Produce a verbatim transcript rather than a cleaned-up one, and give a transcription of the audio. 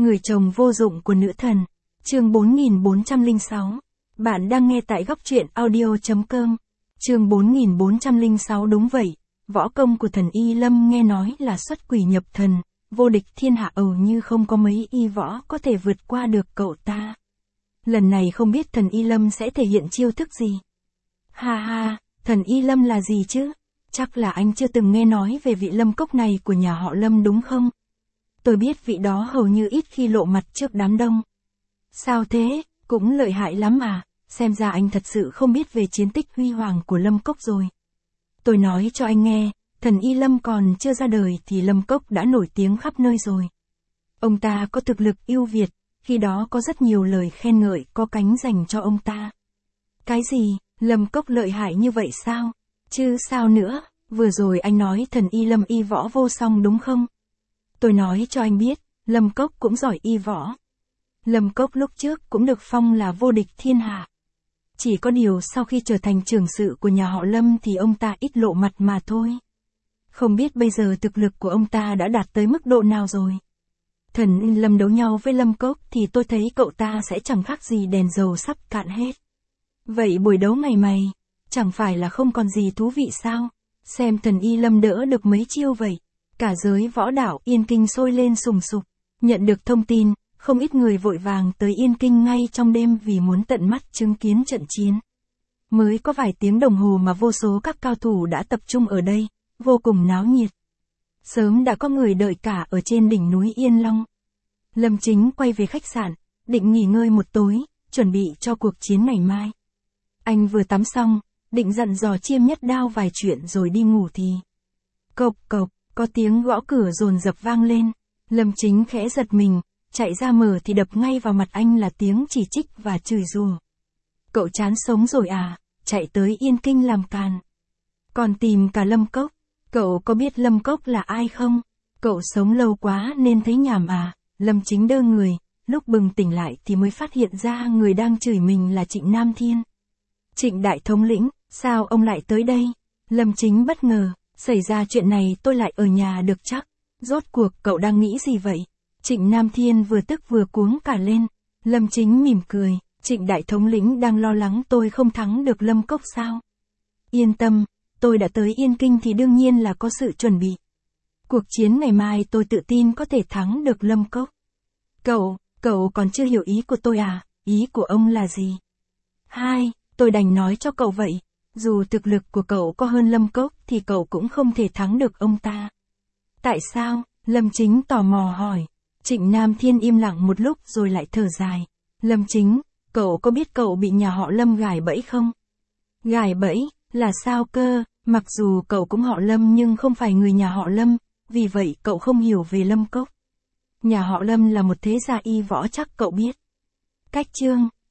Người chồng vô dụng của nữ thần. Chương bốn nghìn bốn trăm lẻ sáu. Bạn đang nghe tại góc truyện audio chấm com. Chương bốn nghìn bốn trăm lẻ sáu. Đúng vậy, võ công của thần Y Lâm nghe nói là xuất quỷ nhập thần, vô địch thiên hạ, ầu như không có mấy y võ có thể vượt qua được cậu ta. Lần này không biết thần Y Lâm sẽ thể hiện chiêu thức gì. Ha ha, thần Y Lâm là gì chứ? Chắc là anh chưa từng nghe nói về vị Lâm Cốc này của nhà họ Lâm đúng không? Tôi biết vị đó hầu như ít khi lộ mặt trước đám đông. Sao thế, cũng lợi hại lắm à, xem ra anh thật sự không biết về chiến tích huy hoàng của Lâm Cốc rồi. Tôi nói cho anh nghe, thần Y Lâm còn chưa ra đời thì Lâm Cốc đã nổi tiếng khắp nơi rồi. Ông ta có thực lực ưu việt, khi đó có rất nhiều lời khen ngợi có cánh dành cho ông ta. Cái gì, Lâm Cốc lợi hại như vậy sao? Chứ sao nữa, vừa rồi anh nói thần Y Lâm y võ vô song đúng không? Tôi nói cho anh biết, Lâm Cốc cũng giỏi y võ. Lâm Cốc lúc trước cũng được phong là vô địch thiên hạ. Chỉ có điều sau khi trở thành trưởng sự của nhà họ Lâm thì ông ta ít lộ mặt mà thôi. Không biết bây giờ thực lực của ông ta đã đạt tới mức độ nào rồi. Thần Lâm đấu nhau với Lâm Cốc thì tôi thấy cậu ta sẽ chẳng khác gì đèn dầu sắp cạn hết. Vậy buổi đấu ngày mày, chẳng phải là không còn gì thú vị sao? Xem thần Y Lâm đỡ được mấy chiêu vậy. Cả giới võ đảo Yên Kinh sôi lên sùng sục. Nhận được thông tin, không ít người vội vàng tới Yên Kinh ngay trong đêm vì muốn tận mắt chứng kiến trận chiến. Mới có vài tiếng đồng hồ mà vô số các cao thủ đã tập trung ở đây, vô cùng náo nhiệt. Sớm đã có người đợi cả ở trên đỉnh núi Yên Long. Lâm Chính quay về khách sạn, định nghỉ ngơi một tối, chuẩn bị cho cuộc chiến ngày mai. Anh vừa tắm xong, định dặn dò Chiêm Nhất Đao vài chuyện rồi đi ngủ thì... Cộc cộc, có tiếng gõ cửa dồn dập vang lên. Lâm Chính khẽ giật mình, chạy ra mở thì đập ngay vào mặt anh là tiếng chỉ trích và chửi rủa. Cậu chán sống rồi à, chạy tới Yên Kinh làm càn. Còn tìm cả Lâm Cốc, cậu có biết Lâm Cốc là ai không? Cậu sống lâu quá nên thấy nhàm à? Lâm Chính đơ người, lúc bừng tỉnh lại thì mới phát hiện ra người đang chửi mình là Trịnh Nam Thiên. Trịnh đại thống lĩnh, sao ông lại tới đây? Lâm Chính bất ngờ, xảy ra chuyện này tôi lại ở nhà được chắc. Rốt cuộc cậu đang nghĩ gì vậy? Trịnh Nam Thiên vừa tức vừa cuống cả lên. Lâm Chính mỉm cười, Trịnh đại thống lĩnh đang lo lắng tôi không thắng được Lâm Cốc sao? Yên tâm, tôi đã tới Yên Kinh thì đương nhiên là có sự chuẩn bị. Cuộc chiến ngày mai tôi tự tin có thể thắng được Lâm Cốc. Cậu, cậu còn chưa hiểu ý của tôi à? Ý của ông là gì? Hai, tôi đành nói cho cậu vậy. Dù thực lực của cậu có hơn Lâm Cốc thì cậu cũng không thể thắng được ông ta. Tại sao? Lâm Chính tò mò hỏi. Trịnh Nam Thiên im lặng một lúc rồi lại thở dài. Lâm Chính, cậu có biết cậu bị nhà họ Lâm gài bẫy không? Gài bẫy, là sao cơ? Mặc dù cậu cũng họ Lâm nhưng không phải người nhà họ Lâm, vì vậy cậu không hiểu về Lâm Cốc. Nhà họ Lâm là một thế gia y võ chắc cậu biết. Cách chương,